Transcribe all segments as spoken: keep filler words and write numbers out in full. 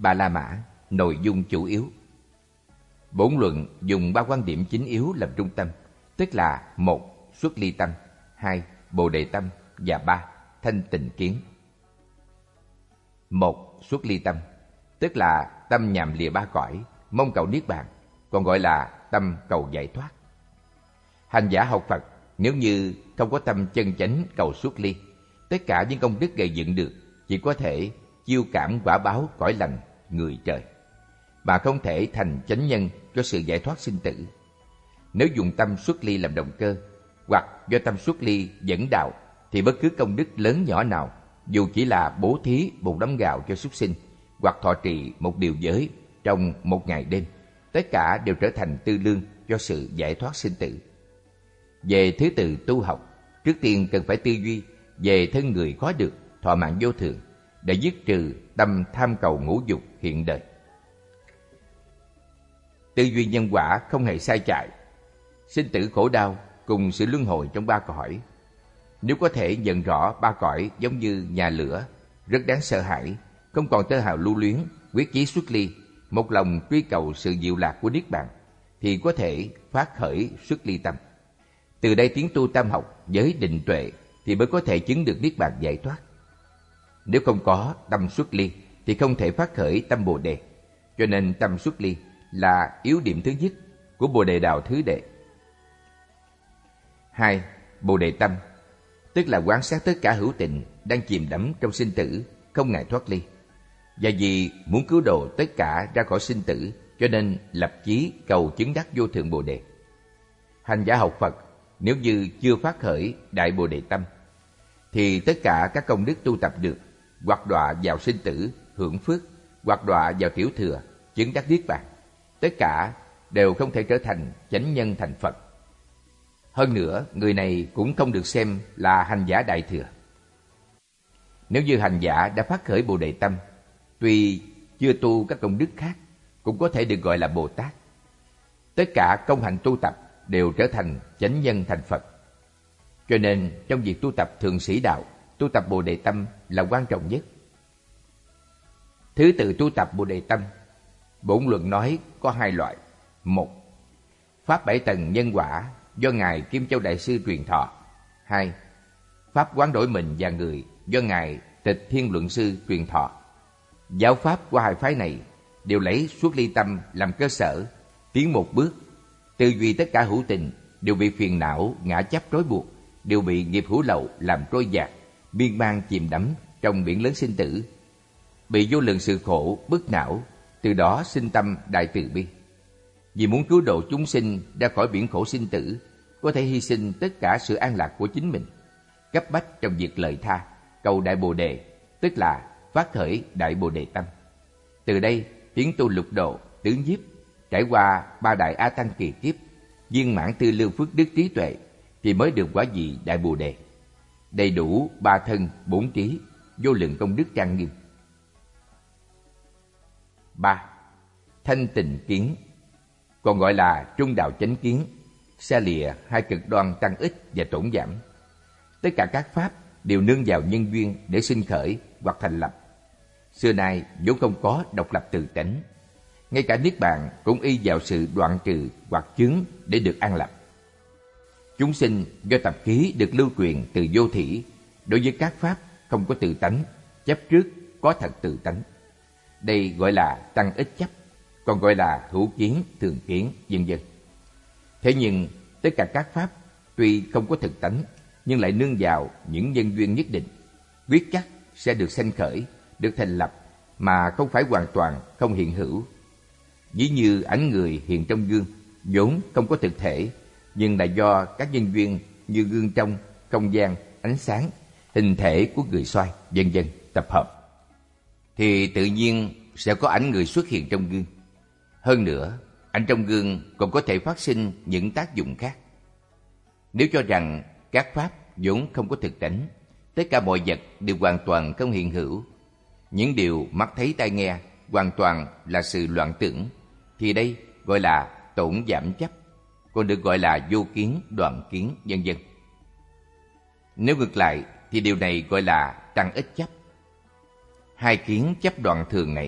Bà La Mã, nội dung chủ yếu. Bổn luận dùng ba quan điểm chính yếu làm trung tâm, tức là một. Xuất ly tâm, hai. Bồ đề tâm và ba. Thanh tịnh kiến. Một. Xuất ly tâm, tức là tâm nhằm lìa ba cõi, mong cầu niết bàn, còn gọi là tâm cầu giải thoát. Hành giả học Phật nếu như không có tâm chân chánh cầu xuất ly, tất cả những công đức gây dựng được chỉ có thể chiêu cảm quả báo cõi lành người trời, mà không thể thành chánh nhân cho sự giải thoát sinh tử. Nếu dùng tâm xuất ly làm động cơ, hoặc do tâm xuất ly dẫn đạo, thì bất cứ công đức lớn nhỏ nào, dù chỉ là bố thí một đống gạo cho súc sinh, hoặc thọ trì một điều giới trong một ngày đêm, tất cả đều trở thành tư lương cho sự giải thoát sinh tử. Về thứ tự tu học, trước tiên cần phải tư duy về thân người có được thọ mạng vô thường, để dứt trừ tâm tham cầu ngũ dục hiện đời. Tư duy nhân quả không hề sai chạy. Sinh tử khổ đau cùng sự luân hồi trong ba cõi, nếu có thể nhận rõ ba cõi giống như nhà lửa, rất đáng sợ hãi, không còn tơ hào lưu luyến, quyết chí xuất ly, một lòng truy cầu sự diệu lạc của niết bàn, thì có thể phát khởi xuất ly tâm. Từ đây tiến tu tam học với định tuệ thì mới có thể chứng được niết bàn giải thoát. Nếu không có tâm xuất ly thì không thể phát khởi tâm bồ đề. Cho nên tâm xuất ly là yếu điểm thứ nhất của bồ đề đạo thứ đệ. Hai. Bồ đề tâm, tức là quan sát tất cả hữu tình đang chìm đắm trong sinh tử, không ngại thoát ly. Và vì muốn cứu độ tất cả ra khỏi sinh tử, cho nên lập chí cầu chứng đắc vô thượng bồ đề. Hành giả học Phật nếu như chưa phát khởi đại bồ đề tâm, thì tất cả các công đức tu tập được, hoặc đọa vào sinh tử hưởng phước, hoặc đọa vào tiểu thừa chứng đắc niết bàn, tất cả đều không thể trở thành chánh nhân thành Phật. Hơn nữa, người này cũng không được xem là hành giả đại thừa. Nếu như hành giả đã phát khởi bồ đề tâm, tuy chưa tu các công đức khác, cũng có thể được gọi là Bồ Tát. Tất cả công hạnh tu tập đều trở thành chánh nhân thành Phật. Cho nên trong việc tu tập thường sĩ đạo, tu tập bồ đề tâm là quan trọng nhất. Thứ tự tu tập bồ đề tâm, bổn luận nói có hai loại. Một. Pháp bảy tầng nhân quả do Ngài Kim Châu Đại Sư truyền thọ. Hai. Pháp quán đổi mình và người do Ngài Tịch Thiên Luận Sư truyền thọ. Giáo pháp của hai phái này đều lấy xuất ly tâm làm cơ sở, tiến một bước, tư duy tất cả hữu tình đều bị phiền não ngã chấp trói buộc, đều bị nghiệp hữu lậu làm trôi dạt, miên man chìm đắm trong biển lớn sinh tử, bị vô lượng sự khổ bức não, từ đó sinh tâm đại từ bi. Vì muốn cứu độ chúng sinh ra khỏi biển khổ sinh tử, có thể hy sinh tất cả sự an lạc của chính mình, cấp bách trong việc lợi tha, cầu đại bồ đề, tức là phát khởi đại bồ đề tâm. Từ đây tiến tu lục độ, tứ nhiếp, trải qua ba đại a tăng kỳ kiếp, viên mãn tư lưu phước đức trí tuệ, thì mới được quả vị đại bồ đề, đầy đủ ba thân bốn trí, vô lượng công đức trang nghiêm. Ba. Thanh tịnh kiến, còn gọi là trung đạo chánh kiến, xa lìa hai cực đoan tăng ích và tổn giảm. Tất cả các pháp đều nương vào nhân duyên để sinh khởi hoặc thành lập. Xưa nay vốn không có độc lập từ tánh. Ngay cả niết bàn cũng y vào sự đoạn trừ hoặc chướng để được an lập. Chúng sinh do tập khí được lưu truyền từ vô thỉ, đối với các pháp không có tự tánh, chấp trước có thật tự tánh. Đây gọi là tăng ích chấp, còn gọi là hữu kiến, thường kiến, vân vân. Thế nhưng tất cả các pháp tuy không có thực tánh, nhưng lại nương vào những nhân duyên nhất định, quyết chắc sẽ được sanh khởi, được thành lập, mà không phải hoàn toàn không hiện hữu. Ví như ảnh người hiện trong gương, vốn không có thực thể, nhưng là do các nhân duyên như gương trong, không gian, ánh sáng, hình thể của người xoay, vân vân tập hợp, thì tự nhiên sẽ có ảnh người xuất hiện trong gương. Hơn nữa, ảnh trong gương còn có thể phát sinh những tác dụng khác. Nếu cho rằng các pháp vốn không có thực tánh, tất cả mọi vật đều hoàn toàn không hiện hữu, những điều mắt thấy tai nghe hoàn toàn là sự loạn tưởng, thì đây gọi là tổn giảm chấp, còn được gọi là vô kiến, đoạn kiến, vân vân. Nếu ngược lại thì điều này gọi là tăng ích chấp. Hai kiến chấp đoạn thường này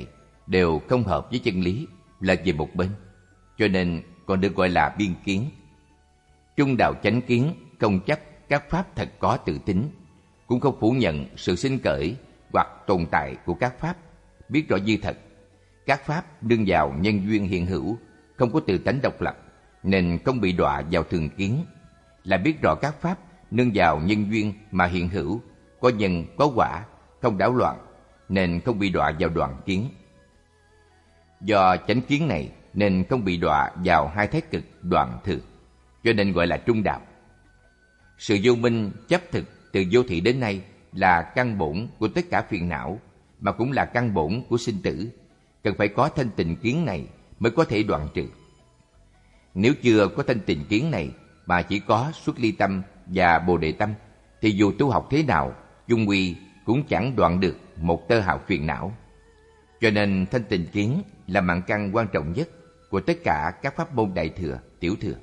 đều không hợp với chân lý, lệch về một bên, cho nên còn được gọi là biên kiến. Trung đạo chánh kiến không chấp các pháp thật có tự tính, cũng không phủ nhận sự sinh khởi hoặc tồn tại của các pháp, biết rõ như thật. Các pháp nương vào nhân duyên hiện hữu, không có tự tánh độc lập, nên không bị đọa vào thường kiến. Là biết rõ các pháp nương vào nhân duyên mà hiện hữu, có nhân có quả, không đảo loạn, nên không bị đọa vào đoạn kiến. Do chánh kiến này nên không bị đọa vào hai thái cực đoạn thực, cho nên gọi là trung đạo. Sự vô minh chấp thực từ vô thị đến nay là căn bổn của tất cả phiền não, mà cũng là căn bổn của sinh tử. Cần phải có thanh tịnh kiến này mới có thể đoạn trừ. Nếu chưa có thanh tịnh kiến này mà chỉ có xuất ly tâm và bồ đề tâm, thì dù tu học thế nào, chung quy cũng chẳng đoạn được một tơ hào phiền não. Cho nên thanh tịnh kiến là mạng căn quan trọng nhất của tất cả các pháp môn đại thừa, tiểu thừa.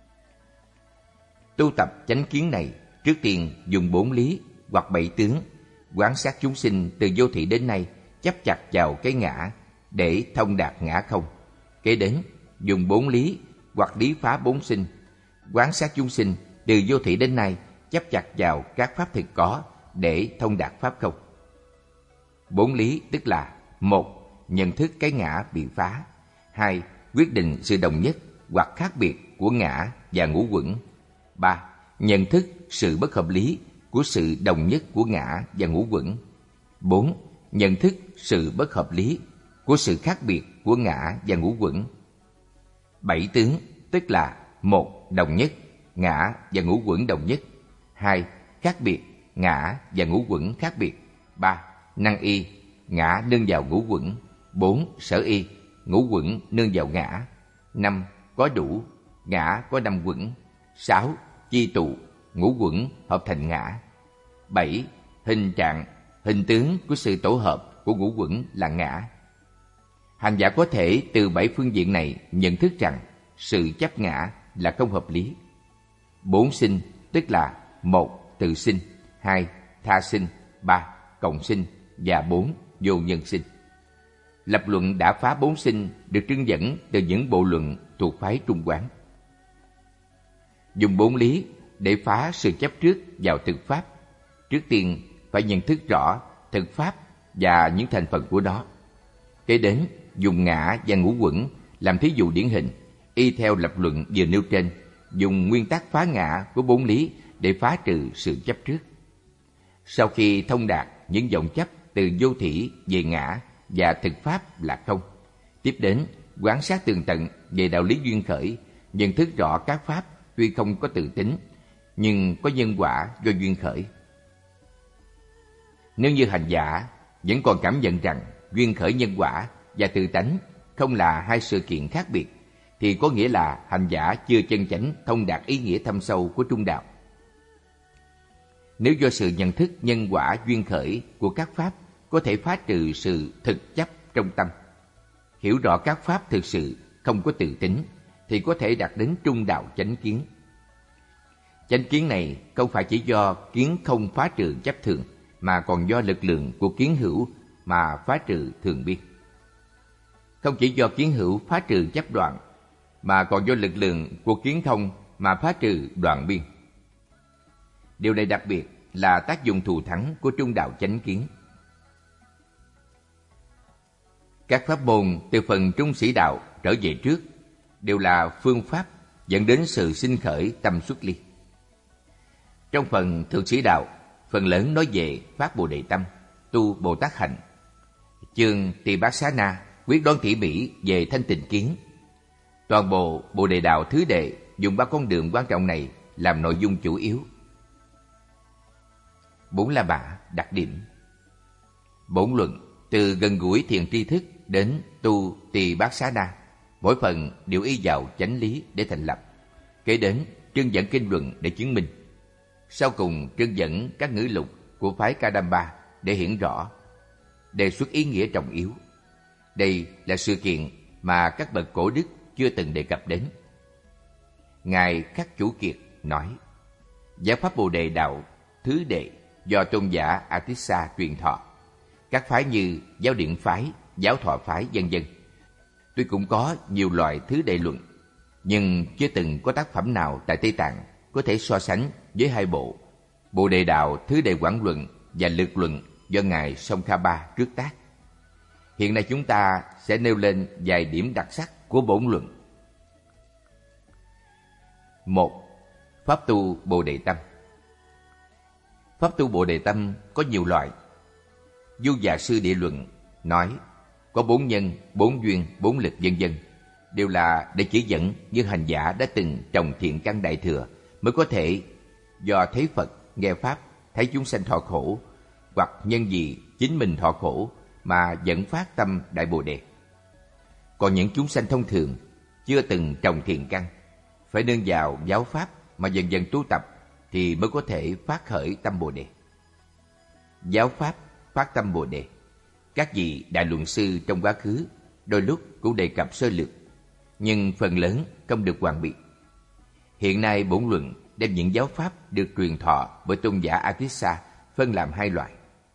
Tu tập chánh kiến này, trước tiên dùng bốn lý hoặc bảy tướng quan sát chúng sinh từ vô thị đến nay, chấp chặt vào cái ngã để thông đạt ngã không. Kế đến dùng bốn lý hoặc lý phá bốn sinh, quan sát chúng sinh từ vô thị đến nay, chấp chặt vào các pháp thực có để thông đạt pháp không. Bốn lý tức là: một, nhận thức cái ngã bị phá; hai, quyết định sự đồng nhất hoặc khác biệt của ngã và ngũ uẩn; ba, nhận thức sự bất hợp lý của sự đồng nhất của ngã và ngũ uẩn; bốn, nhận thức sự bất hợp lý của sự khác biệt của ngã và ngũ uẩn. Bảy tướng tức là: một, đồng nhất, ngã và ngũ uẩn đồng nhất; hai, khác biệt, ngã và ngũ uẩn khác biệt; ba, năng y, ngã nương vào ngũ uẩn; bốn, sở y, ngũ uẩn nương vào ngã; năm, có đủ, ngã có năm uẩn; sáu, chi tụ, ngũ uẩn hợp thành ngã; bảy, hình trạng, hình tướng của sự tổ hợp của ngũ uẩn là ngã. Hành giả có thể từ bảy phương diện này nhận thức rằng sự chấp ngã là không hợp lý. Bốn sinh tức là: một, tự sinh; hai, tha sinh; ba, cộng sinh; và bốn, vô nhân sinh. Lập luận đã phá bốn sinh được trưng dẫn từ những bộ luận thuộc phái Trung Quán. Dùng bốn lý để phá sự chấp trước vào thực pháp. Trước tiên phải nhận thức rõ thực pháp và những thành phần của nó. Kế đến dùng ngã và ngũ uẩn làm thí dụ điển hình, y theo lập luận vừa nêu trên, dùng nguyên tắc phá ngã của bốn lý để phá trừ sự chấp trước. Sau khi thông đạt những vọng chấp từ vô thỉ về ngã và thực pháp là không, tiếp đến quan sát tường tận về đạo lý duyên khởi, nhận thức rõ các pháp tuy không có tự tính nhưng có nhân quả do duyên khởi. Nếu như hành giả vẫn còn cảm nhận rằng duyên khởi nhân quả và tự tánh không là hai sự kiện khác biệt, thì có nghĩa là hành giả chưa chân chánh thông đạt ý nghĩa thâm sâu của trung đạo. Nếu do sự nhận thức nhân quả duyên khởi của các pháp có thể phá trừ sự thực chấp trong tâm, hiểu rõ các pháp thực sự không có tự tính, thì có thể đạt đến trung đạo chánh kiến. Chánh kiến này không phải chỉ do kiến không phá trừ chấp thường, mà còn do lực lượng của kiến hữu mà phá trừ thường biên. Không chỉ do kiến hữu phá trừ chấp đoạn, mà còn do lực lượng của kiến không mà phá trừ đoạn biên. Điều này đặc biệt là tác dụng thù thắng của trung đạo chánh kiến. Các pháp môn từ phần trung sĩ đạo trở về trước đều là phương pháp dẫn đến sự sinh khởi tâm xuất ly. Trong phần thượng sĩ đạo, phần lớn nói về phát Bồ Đề tâm, tu Bồ Tát hạnh. Chương Tỳ Bát Xá Na quyết đoán tỉ mỉ về thanh tịnh kiến. Toàn bộ Bồ Đề đạo thứ đệ dùng ba con đường quan trọng này làm nội dung chủ yếu. Bốn La Mã đặc điểm. Bổn luận từ gần gũi thiền tri thức đến tu Tỳ Bát Xá Na, mỗi phần đều y vào chánh lý để thành lập. Kế đến trưng dẫn kinh luận để chứng minh. Sau cùng trưng dẫn các ngữ lục của phái Kadamba để hiển rõ, đề xuất ý nghĩa trọng yếu. Đây là sự kiện mà các bậc cổ đức chưa từng đề cập đến. Ngài Khắc Chủ Kiệt nói: giáo pháp Bồ Đề đạo thứ đệ do tôn giả Atissa truyền thọ. Các phái như giáo Điện phái, giáo thọ phái vân vân. Tuy cũng có nhiều loại thứ đệ luận, nhưng chưa từng có tác phẩm nào tại Tây Tạng có thể so sánh với hai bộ Bồ Đề Đạo Thứ Đệ Quảng Luận và Lực Luận do ngài Tsongkhapa trước tác. Hiện nay chúng ta sẽ nêu lên vài điểm đặc sắc của bổn luận. Một. Pháp tu Bồ Đề Tâm. Pháp tu Bồ Đề Tâm có nhiều loại. Du Già Sư Địa Luận nói có bốn nhân, bốn duyên, bốn lực vân vân, đều là để chỉ dẫn như hành giả đã từng trồng thiện căn đại thừa mới có thể do thấy Phật, nghe Pháp, thấy chúng sanh thọ khổ, hoặc nhân vì chính mình thọ khổ mà dẫn phát tâm Đại Bồ Đề. Còn những chúng sanh thông thường chưa từng trồng thiện căn, phải nương vào giáo Pháp mà dần dần tu tập thì mới có thể phát khởi tâm Bồ Đề. Giáo Pháp phát tâm Bồ Đề, các vị đại luận sư trong quá khứ đôi lúc cũng đề cập sơ lược, nhưng phần lớn không được hoàn bị. Hiện nay bổn luận đem những giáo Pháp được truyền thọ bởi tôn giả Atissa phân làm hai loại.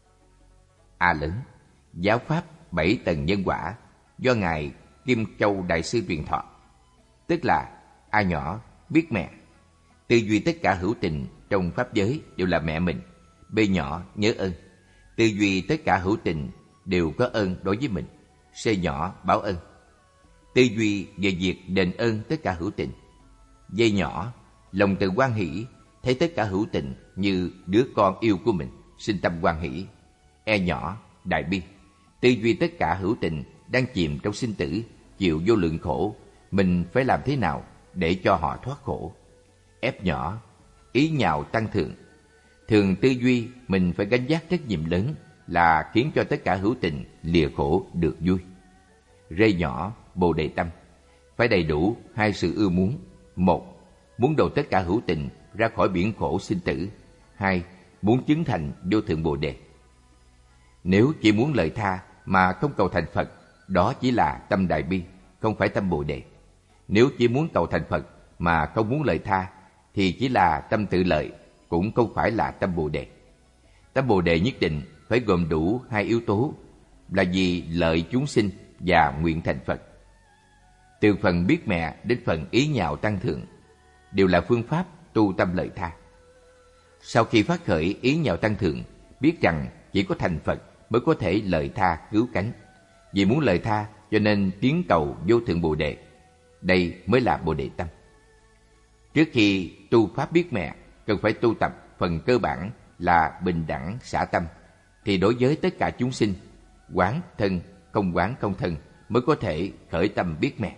A lớn, giáo Pháp bảy tầng nhân quả do ngài Kim Châu Đại Sư truyền thọ, tức là A nhỏ biết mẹ, tư duy tất cả hữu tình trong pháp giới đều là mẹ mình. B nhỏ nhớ ơn, tư duy tất cả hữu tình đều có ơn đối với mình. C nhỏ báo ơn, tư duy về việc đền ơn tất cả hữu tình. D nhỏ lòng từ hoan hỷ, thấy tất cả hữu tình như đứa con yêu của mình, sinh tâm hoan hỷ. E nhỏ đại bi, tư duy tất cả hữu tình đang chìm trong sinh tử, chịu vô lượng khổ, mình phải làm thế nào để cho họ thoát khổ. F nhỏ ý nhạo tăng thượng, thường tư duy mình phải gánh vác trách nhiệm lớn là khiến cho tất cả hữu tình lìa khổ được vui. Rê nhỏ Bồ Đề Tâm, phải đầy đủ hai sự ưa muốn. Một, muốn độ tất cả hữu tình ra khỏi biển khổ sinh tử. Hai, muốn chứng thành vô thượng Bồ Đề. Nếu chỉ muốn lợi tha mà không cầu thành Phật, đó chỉ là tâm đại bi, không phải tâm Bồ Đề. Nếu chỉ muốn cầu thành Phật mà không muốn lợi tha thì chỉ là tâm tự lợi, cũng không phải là tâm Bồ Đề. Tâm Bồ Đề nhất định phải gồm đủ hai yếu tố, là vì lợi chúng sinh và nguyện thành Phật. Từ phần biết mẹ đến phần ý nhạo tăng thượng đều là phương pháp tu tâm lợi tha. Sau khi phát khởi ý nhạo tăng thượng, biết rằng chỉ có thành Phật mới có thể lợi tha cứu cánh. Vì muốn lợi tha cho nên tiến cầu vô thượng Bồ Đề. Đây mới là Bồ Đề Tâm. Trước khi tu pháp biết mẹ, cần phải tu tập phần cơ bản là bình đẳng xả tâm, thì đối với tất cả chúng sinh, quán thân không quán không thân mới có thể khởi tâm biết mẹ.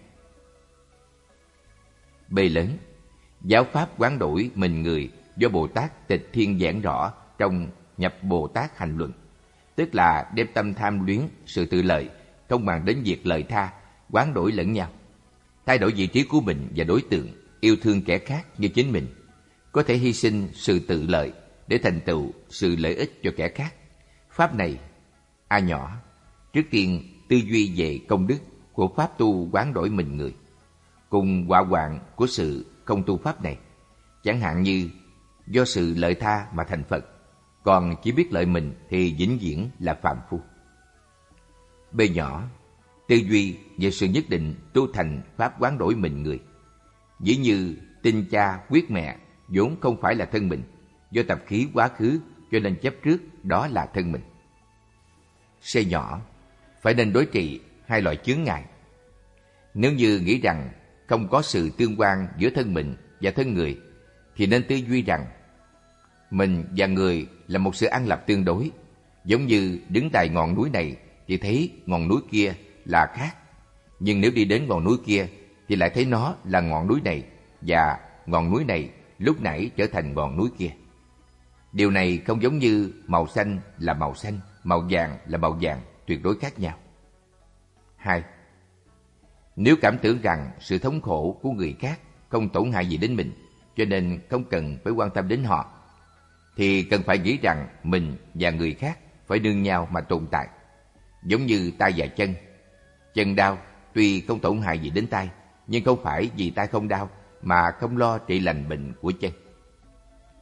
B lớn, giáo pháp quán đổi mình người do Bồ Tát Tịch Thiên giảng rõ trong Nhập Bồ Tát Hành Luận, tức là đem tâm tham luyến sự tự lợi không màng đến việc lợi tha, quán đổi lẫn nhau, thay đổi vị trí của mình và đối tượng, yêu thương kẻ khác như chính mình, có thể hy sinh sự tự lợi để thành tựu sự lợi ích cho kẻ khác. Pháp này, A nhỏ, trước tiên tư duy về công đức của pháp tu quán đổi mình người, cùng họa hoạn của sự không tu pháp này, chẳng hạn như do sự lợi tha mà thành Phật, còn chỉ biết lợi mình thì vĩnh viễn là phàm phu. B nhỏ, tư duy về sự nhất định tu thành pháp quán đổi mình người, ví như tinh cha quyết mẹ vốn không phải là thân mình, do tập khí quá khứ cho nên chấp trước đó là thân mình. C nhỏ, phải nên đối trị hai loại chướng ngại. Nếu như nghĩ rằng không có sự tương quan giữa thân mình và thân người, thì nên tư duy rằng mình và người là một sự ăn lập tương đối. Giống như đứng tại ngọn núi này thì thấy ngọn núi kia là khác, nhưng nếu đi đến ngọn núi kia thì lại thấy nó là ngọn núi này, và ngọn núi này lúc nãy trở thành ngọn núi kia. Điều này không giống như màu xanh là màu xanh, màu vàng là màu vàng, tuyệt đối khác nhau. Hai, nếu cảm tưởng rằng sự thống khổ của người khác không tổn hại gì đến mình, cho nên không cần phải quan tâm đến họ, thì cần phải nghĩ rằng mình và người khác phải nương nhau mà tồn tại. Giống như tay và chân. Chân đau tuy không tổn hại gì đến tay, nhưng không phải vì tay không đau mà không lo trị lành bệnh của chân.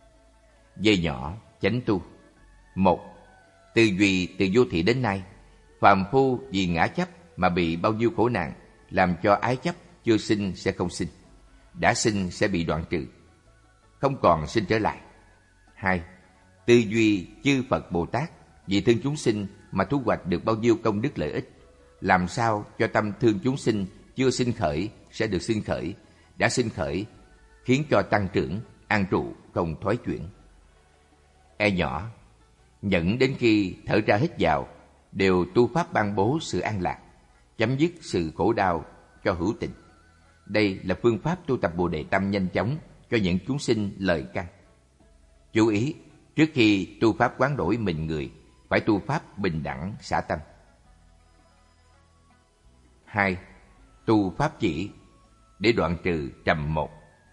Dây nhỏ chánh tu. Một, tư duy từ vô thị đến nay, Phàm phu vì ngã chấp mà bị bao nhiêu khổ nạn, làm cho ái chấp chưa sinh sẽ không sinh, đã sinh sẽ bị đoạn trừ, không còn sinh trở lại. Hai, tư duy chư Phật Bồ Tát vì thương chúng sinh mà thu hoạch được bao nhiêu công đức lợi ích, làm sao cho tâm thương chúng sinh chưa sinh khởi sẽ được sinh khởi, đã sinh khởi khiến cho tăng trưởng, an trụ, không thoái chuyển. E nhỏ, nhẫn đến khi thở ra hít vào đều tu pháp ban bố sự an lạc, chấm dứt sự khổ đau cho hữu tình. Đây là phương pháp tu tập Bồ Đề Tâm nhanh chóng cho những chúng sinh lời căn. Chú ý, trước khi tu pháp quán đổi mình người, phải tu pháp bình đẳng xả tâm. Hai, tu pháp chỉ để đoạn trừ trầm một.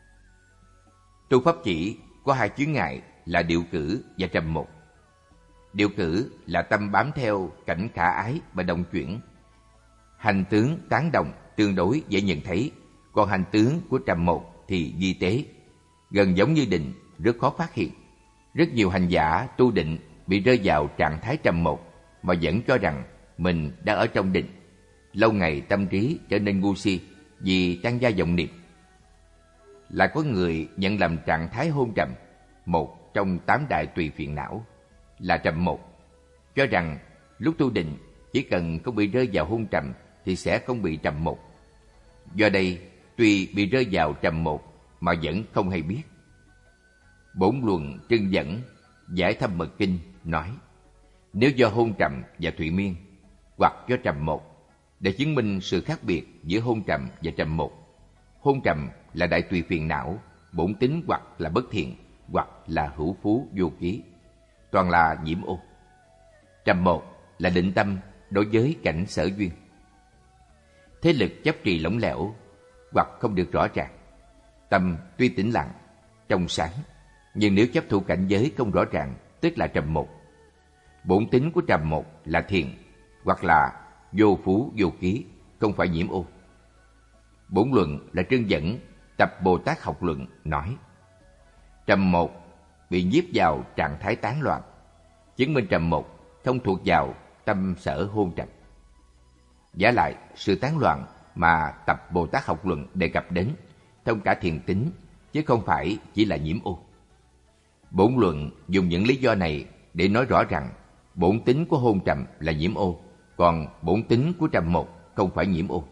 Tu pháp chỉ có hai chướng ngại là điệu cử và trầm một. Điệu cử là tâm bám theo cảnh khả ái và đồng chuyển. Hành tướng tán đồng tương đối dễ nhận thấy, còn hành tướng của trầm một thì vi tế, gần giống như định, rất khó phát hiện. Rất nhiều hành giả tu định bị rơi vào trạng thái trầm một mà vẫn cho rằng mình đang ở trong định. Lâu ngày tâm trí trở nên ngu si vì tăng gia vọng niệm. Lại có người nhận lầm trạng thái hôn trầm, một trong tám đại tùy phiền não, là trầm một, cho rằng lúc tu định chỉ cần không bị rơi vào hôn trầm thì sẽ không bị trầm một. Do đây, tuy bị rơi vào trầm một mà vẫn không hay biết. Bổn luận trưng dẫn giải thâm mật kinh nói, nếu do hôn trầm và thụy miên hoặc do trầm một, để chứng minh sự khác biệt giữa hôn trầm và trầm một. Hôn trầm là đại tùy phiền não, bổn tính hoặc là bất thiện, hoặc là hữu phú vô ký, toàn là nhiễm ô. Trầm một là định tâm đối với cảnh sở duyên. Thế lực chấp trì lỏng lẻo hoặc không được rõ ràng. Tâm tuy tĩnh lặng, trong sáng, nhưng nếu chấp thủ cảnh giới không rõ ràng, tức là trầm một. Bổn tính của trầm một là thiện, hoặc là vô phú vô ký, không phải nhiễm ô. Bổn luận là trưng dẫn tập Bồ Tát học luận nói, trầm một bị nhiếp vào trạng thái tán loạn, chứng minh trầm một không thuộc vào tâm sở hôn trầm. Giả lại, sự tán loạn mà tập Bồ Tát học luận đề cập đến thông cả thiền tính, chứ không phải chỉ là nhiễm ô. Bổn luận dùng những lý do này để nói rõ rằng bổn tính của hôn trầm là nhiễm ô, còn bổn tính của trầm một không phải nhiễm ô.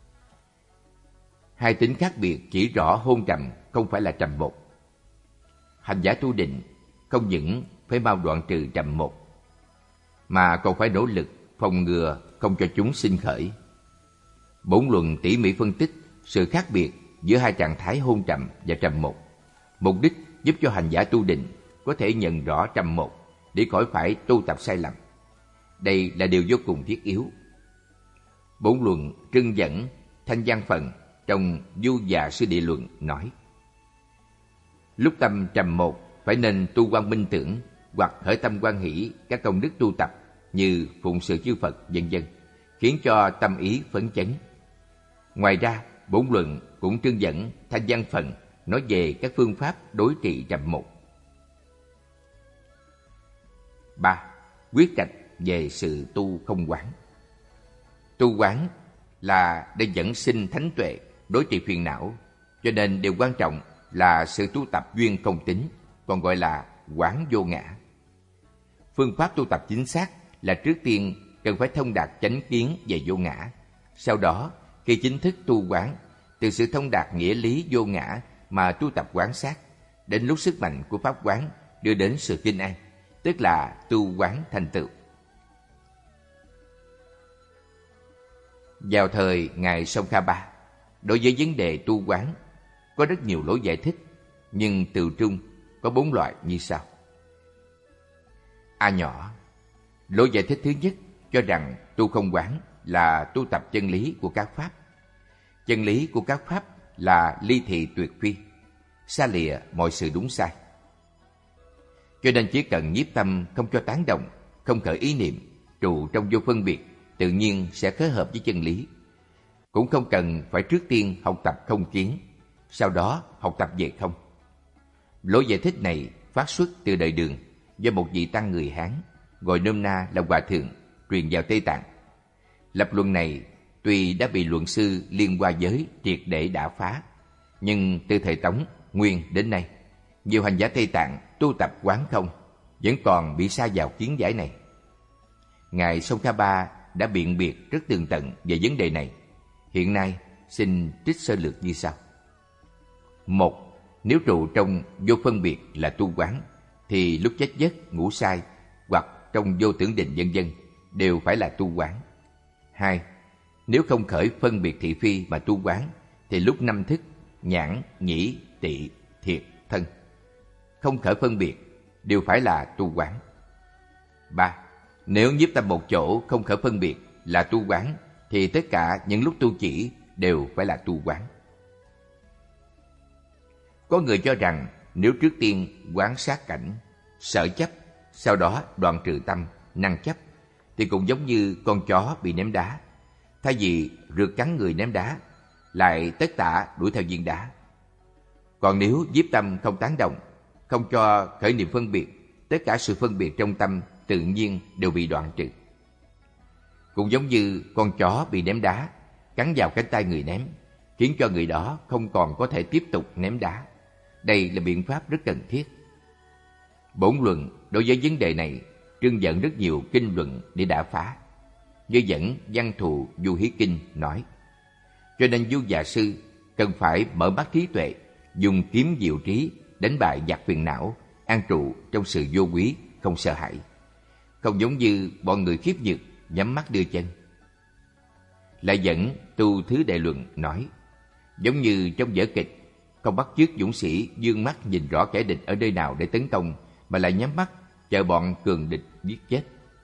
Hai tính khác biệt chỉ rõ hôn trầm không phải là trầm một. Hành giả tu định không những phải mau đoạn trừ trầm một, mà còn phải nỗ lực phòng ngừa không cho chúng sinh khởi. Bổn luận tỉ mỉ phân tích sự khác biệt giữa hai trạng thái hôn trầm và trầm một, mục đích giúp cho hành giả tu định có thể nhận rõ trầm một để khỏi phải tu tập sai lầm. Đây là điều vô cùng thiết yếu. Bổn luận trưng dẫn Thanh Văn Phần trong Du Già Sư Địa Luận nói, lúc tâm trầm một phải nên tu quan minh tưởng hoặc khởi tâm quan hỷ các công đức tu tập như phụng sự chư Phật vân vân, khiến cho tâm ý phấn chấn. Ngoài ra, bổn luận cũng trưng dẫn Thanh Văn Phần nói về các phương pháp đối trị trầm một. Ba. Quyết trạch về sự tu không quán. Tu quán là để dẫn sinh thánh tuệ, đối trị phiền não, cho nên điều quan trọng là sự tu tập duyên không tính, còn gọi là quán vô ngã. Phương pháp tu tập chính xác là trước tiên cần phải thông đạt chánh kiến về vô ngã. Sau đó, khi chính thức tu quán, từ sự thông đạt nghĩa lý vô ngã mà tu tập quán sát, đến lúc sức mạnh của pháp quán đưa đến sự kinh an, tức là tu quán thành tựu. Vào thời Ngài Sông Kha Ba, đối với vấn đề tu quán, có rất nhiều lối giải thích, nhưng từ trung có bốn loại như sau. A nhỏ, lối giải thích thứ nhất cho rằng tu không quán là tu tập chân lý của các pháp. Chân lý của các pháp là ly thị tuyệt phi, xa lìa mọi sự đúng sai. Cho nên chỉ cần nhiếp tâm không cho tán động, không khởi ý niệm, trụ trong vô phân biệt, tự nhiên sẽ khế hợp với chân lý. Cũng không cần phải trước tiên học tập không kiến, sau đó học tập về không. Lối giải thích này phát xuất từ đời Đường do một vị tăng người Hán, gọi nôm na là Hòa Thượng, truyền vào Tây Tạng, Lập luận này tuy đã bị luận sư Liên Hoa Giới triệt để đả phá, nhưng từ thời Tống, Nguyên đến nay, nhiều hành giả Tây Tạng tu tập quán không vẫn còn bị sa vào kiến giải này. Ngài Tsongkhapa đã biện biệt rất tường tận về vấn đề này. Hiện nay xin trích sơ lược như sau. Một, nếu trụ trong vô phân biệt là tu quán, thì lúc chết giấc, ngủ sai hoặc trong vô tưởng định vân vân đều phải là tu quán. Hai, nếu không khởi phân biệt thị phi mà tu quán, thì lúc năm thức, nhãn, nhĩ, tị, thiệt, thân không khởi phân biệt đều phải là tu quán. Ba, nếu nhiếp tâm một chỗ không khởi phân biệt là tu quán, thì tất cả những lúc tu chỉ đều phải là tu quán. Có người cho rằng nếu trước tiên quán sát cảnh, sở chấp, sau đó đoạn trừ tâm, năng chấp, thì cũng giống như con chó bị ném đá. Thay vì rượt cắn người ném đá, lại tất tả đuổi theo viên đá. Còn nếu nhiếp tâm không tán đồng, không cho khởi niệm phân biệt, tất cả sự phân biệt trong tâm tự nhiên đều bị đoạn trừ. Cũng giống như con chó bị ném đá, cắn vào cánh tay người ném, khiến cho người đó không còn có thể tiếp tục ném đá. Đây là biện pháp rất cần thiết. Bổn luận đối với vấn đề này trưng dẫn rất nhiều kinh luận để đả phá. Như dẫn Văn Thù Du Hí Kinh nói, cho nên Du Già Sư cần phải mở mắt trí tuệ, dùng kiếm diệu trí đánh bại giặc phiền não, an trụ trong sự vô quý, không sợ hãi, không giống như bọn người khiếp nhược nhắm mắt đưa chân. Lại dẫn Tu Thứ Đệ Luận nói, giống như trong vở kịch, không bắt chước dũng sĩ dương mắt nhìn rõ kẻ địch ở nơi nào để tấn công, mà lại nhắm mắt chờ bọn cường địch giết chết.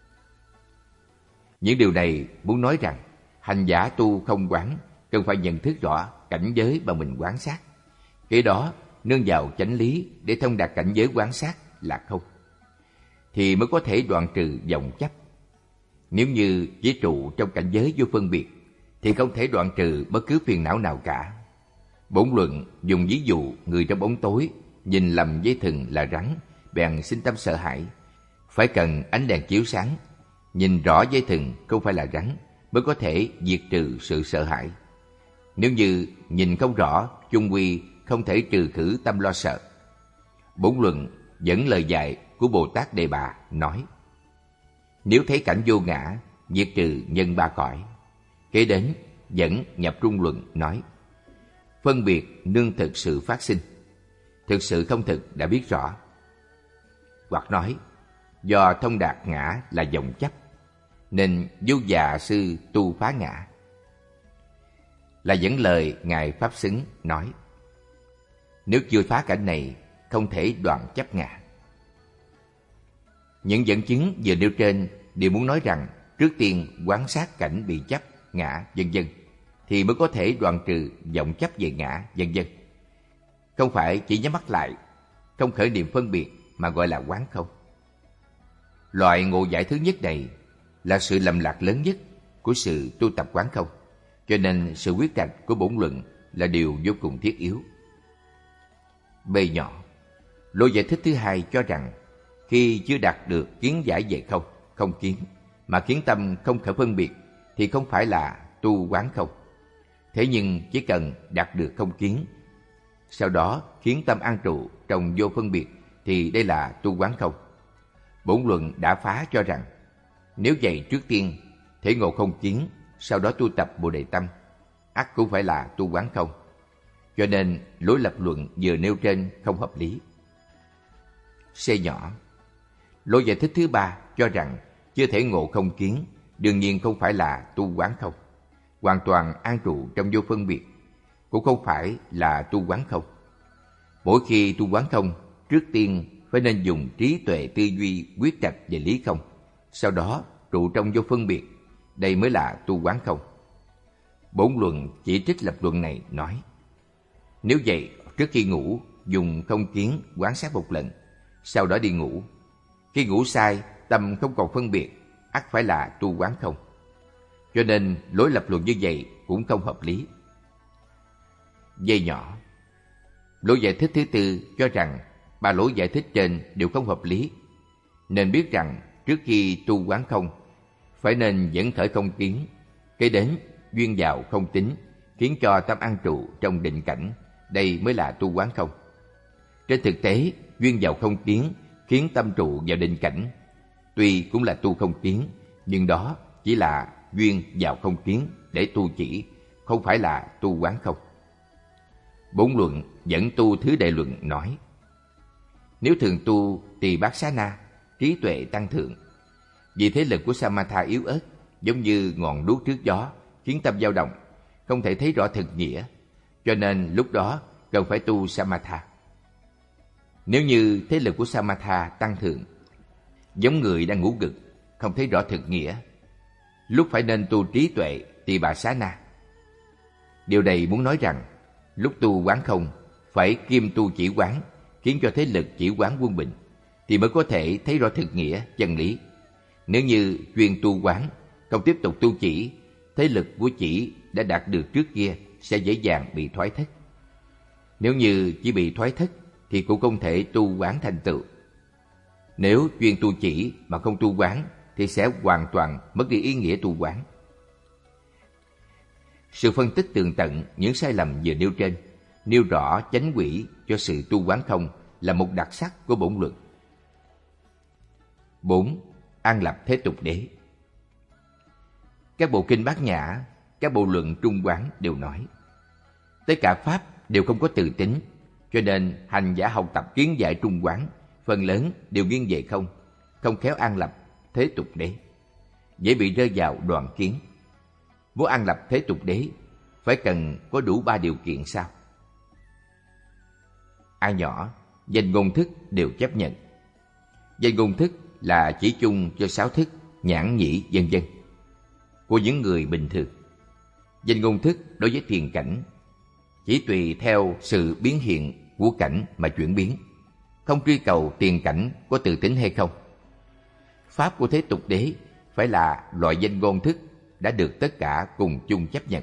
Những điều này muốn nói rằng hành giả tu không quán cần phải nhận thức rõ cảnh giới mà mình quán sát. Cái đó nương vào chánh lý để thông đạt cảnh giới quán sát là không, thì mới có thể đoạn trừ vọng chấp. Nếu như chỉ trụ trong cảnh giới vô phân biệt, thì không thể đoạn trừ bất cứ phiền não nào cả. Bổn luận dùng ví dụ người trong bóng tối nhìn lầm dây thừng là rắn, bèn sinh tâm sợ hãi. Phải cần ánh đèn chiếu sáng, nhìn rõ dây thừng không phải là rắn, mới có thể diệt trừ sự sợ hãi. Nếu như nhìn không rõ, chung quy không thể trừ khử tâm lo sợ. Bổn luận dẫn lời dạy của Bồ Tát Đề Bà nói, nếu thấy cảnh vô ngã, diệt trừ nhân ba cõi. Kế đến dẫn Nhập Trung Luận nói, phân biệt nương thực sự phát sinh, thực sự không thực đã biết rõ. Hoặc nói, do thông đạt ngã là vọng chấp, nên Du Già Sư tu phá ngã. Là dẫn lời Ngài Pháp Xứng nói, nếu chưa phá cảnh này, không thể đoạn chấp ngã. Những dẫn chứng vừa nêu trên đều muốn nói rằng trước tiên quán sát cảnh bị chấp, ngã, vân vân, thì mới có thể đoạn trừ vọng chấp về ngã, vân vân. Không phải chỉ nhắm mắt lại, không khởi niệm phân biệt mà gọi là quán không. Loại ngộ giải thứ nhất này là sự lầm lạc lớn nhất của sự tu tập quán không, cho nên sự quyết trạch của bổn luận là điều vô cùng thiết yếu. B nhỏ, lối giải thích thứ hai cho rằng khi chưa đạt được kiến giải về không, không kiến, mà kiến tâm không khởi phân biệt, thì không phải là tu quán không. Thế nhưng chỉ cần đạt được không kiến, sau đó khiến tâm an trụ trong vô phân biệt, thì đây là tu quán không. Bổn luận đã phá cho rằng nếu vậy trước tiên thể ngộ không kiến, sau đó tu tập Bồ Đề Tâm, ắt cũng phải là tu quán không. Cho nên lối lập luận vừa nêu trên không hợp lý. C nhỏ, lối giải thích thứ ba cho rằng chưa thể ngộ không kiến, đương nhiên không phải là tu quán không. Hoàn toàn an trụ trong vô phân biệt cũng không phải là tu quán không. Mỗi khi tu quán không, trước tiên phải nên dùng trí tuệ tư duy quyết trạch về lý không, sau đó trụ trong vô phân biệt, đây mới là tu quán không. Bổn luận chỉ trích lập luận này nói, nếu vậy trước khi ngủ dùng không kiến quán sát một lần, sau đó đi ngủ. Khi ngủ sai, tâm không còn phân biệt, ắt phải là tu quán không. Cho nên lối lập luận như vậy cũng không hợp lý. Dây nhỏ, lối giải thích thứ tư cho rằng ba lối giải thích trên đều không hợp lý, nên biết rằng trước khi tu quán không, phải nên dẫn khởi không kiến, Kế đến duyên vào không tín, khiến cho tâm an trụ trong định cảnh, đây mới là tu quán không. Trên thực tế, duyên vào không tiến khiến tâm trụ vào định cảnh, tuy cũng là tu không tiến, nhưng đó chỉ là duyên vào không tiến để tu chỉ, không phải là tu quán không. Bổn luận dẫn tu thứ đệ luận nói: nếu thường tu tỳ bát xá na, trí tuệ tăng thượng, vì thế lực của Samatha yếu ớt, giống như ngọn đuốc trước gió, khiến tâm dao động, không thể thấy rõ thực nghĩa, cho nên lúc đó cần phải tu Samatha. Nếu như thế lực của Samatha tăng thượng, giống người đang ngủ gật, không thấy rõ thực nghĩa, lúc phải nên tu trí tuệ tỳ bà xá na. Điều này muốn nói rằng, lúc tu quán không phải kiêm tu chỉ quán, khiến cho thế lực chỉ quán quân bình, thì mới có thể thấy rõ thực nghĩa chân lý. Nếu như chuyên tu quán, không tiếp tục tu chỉ, thế lực của chỉ đã đạt được trước kia sẽ dễ dàng bị thoái thất. Nếu như chỉ bị thoái thất thì cũng không thể tu quán thành tựu. Nếu chuyên tu chỉ mà không tu quán thì sẽ hoàn toàn mất đi ý nghĩa tu quán. Sự phân tích tường tận những sai lầm vừa nêu trên, nêu rõ chánh quỹ cho sự tu quán không là một đặc sắc của bổn luận. bốn. An lập thế tục đế. Các bộ kinh Bát Nhã, các bộ luận Trung Quán đều nói, tất cả pháp đều không có từ tính, cho nên hành giả học tập kiến giải Trung Quán phần lớn đều nghiêng về không, không khéo an lập thế tục đế, dễ bị rơi vào đoạn kiến. Muốn an lập thế tục đế phải cần có đủ ba điều kiện sau. A nhỏ, danh ngôn thức đều chấp nhận. Danh ngôn thức là chỉ chung cho sáu thức, nhãn nhĩ vân vân của những người bình thường. Danh ngôn thức đối với tiền cảnh chỉ tùy theo sự biến hiện của cảnh mà chuyển biến, không truy cầu tiền cảnh có từ tính hay không. Pháp của thế tục đế phải là loại danh ngôn thức đã được tất cả cùng chung chấp nhận.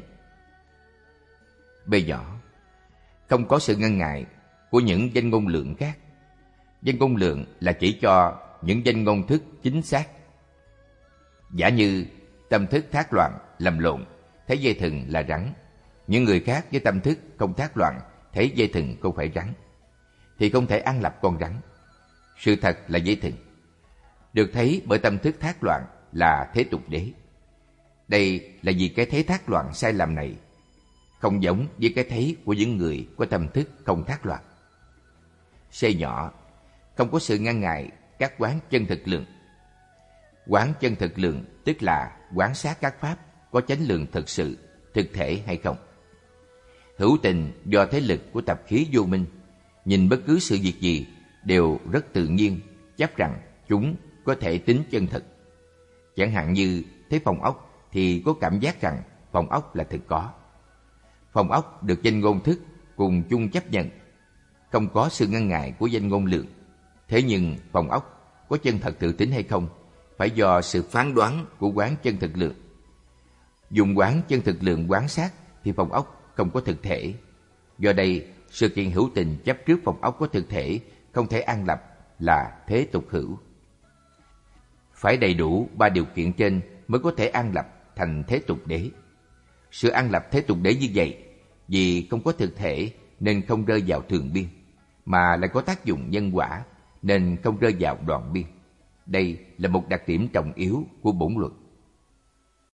B nhỏ, không có sự ngăn ngại của những danh ngôn lượng khác. Danh ngôn lượng là chỉ cho những danh ngôn thức chính xác. Giả như tâm thức thác loạn, lầm lộn, thấy dây thừng là rắn, những người khác với tâm thức không thác loạn, thấy dây thừng không phải rắn, thì không thể an lập con rắn. Sự thật là dây thừng, được thấy bởi tâm thức thác loạn là thế tục đế. Đây là vì cái thấy thác loạn sai lầm này không giống với cái thấy của những người có tâm thức không thác loạn. C nhỏ, không có sự ngăn ngại các quán chân thực lượng. Quán chân thực lượng tức là quán sát các pháp có chánh lượng thực sự, thực thể hay không. Hữu tình do thế lực của tập khí vô minh, nhìn bất cứ sự việc gì đều rất tự nhiên, chắc rằng chúng có thể tính chân thực. Chẳng hạn như thấy phòng ốc thì có cảm giác rằng phòng ốc là thực có. Phòng ốc được danh ngôn thức cùng chung chấp nhận, không có sự ngăn ngại của danh ngôn lượng. Thế nhưng phòng ốc có chân thật tự tính hay không phải do sự phán đoán của quán chân thực lượng. Dùng quán chân thực lượng quán sát thì phòng ốc không có thực thể. Do đây, sự kiện hữu tình chấp trước phòng ốc có thực thể không thể an lập là thế tục hữu. Phải đầy đủ ba điều kiện trên mới có thể an lập thành thế tục đế. Sự an lập thế tục đế như vậy, vì không có thực thể nên không rơi vào thường biên, mà lại có tác dụng nhân quả nên không rơi vào đoạn biên. Đây là một đặc điểm trọng yếu của bổn luật.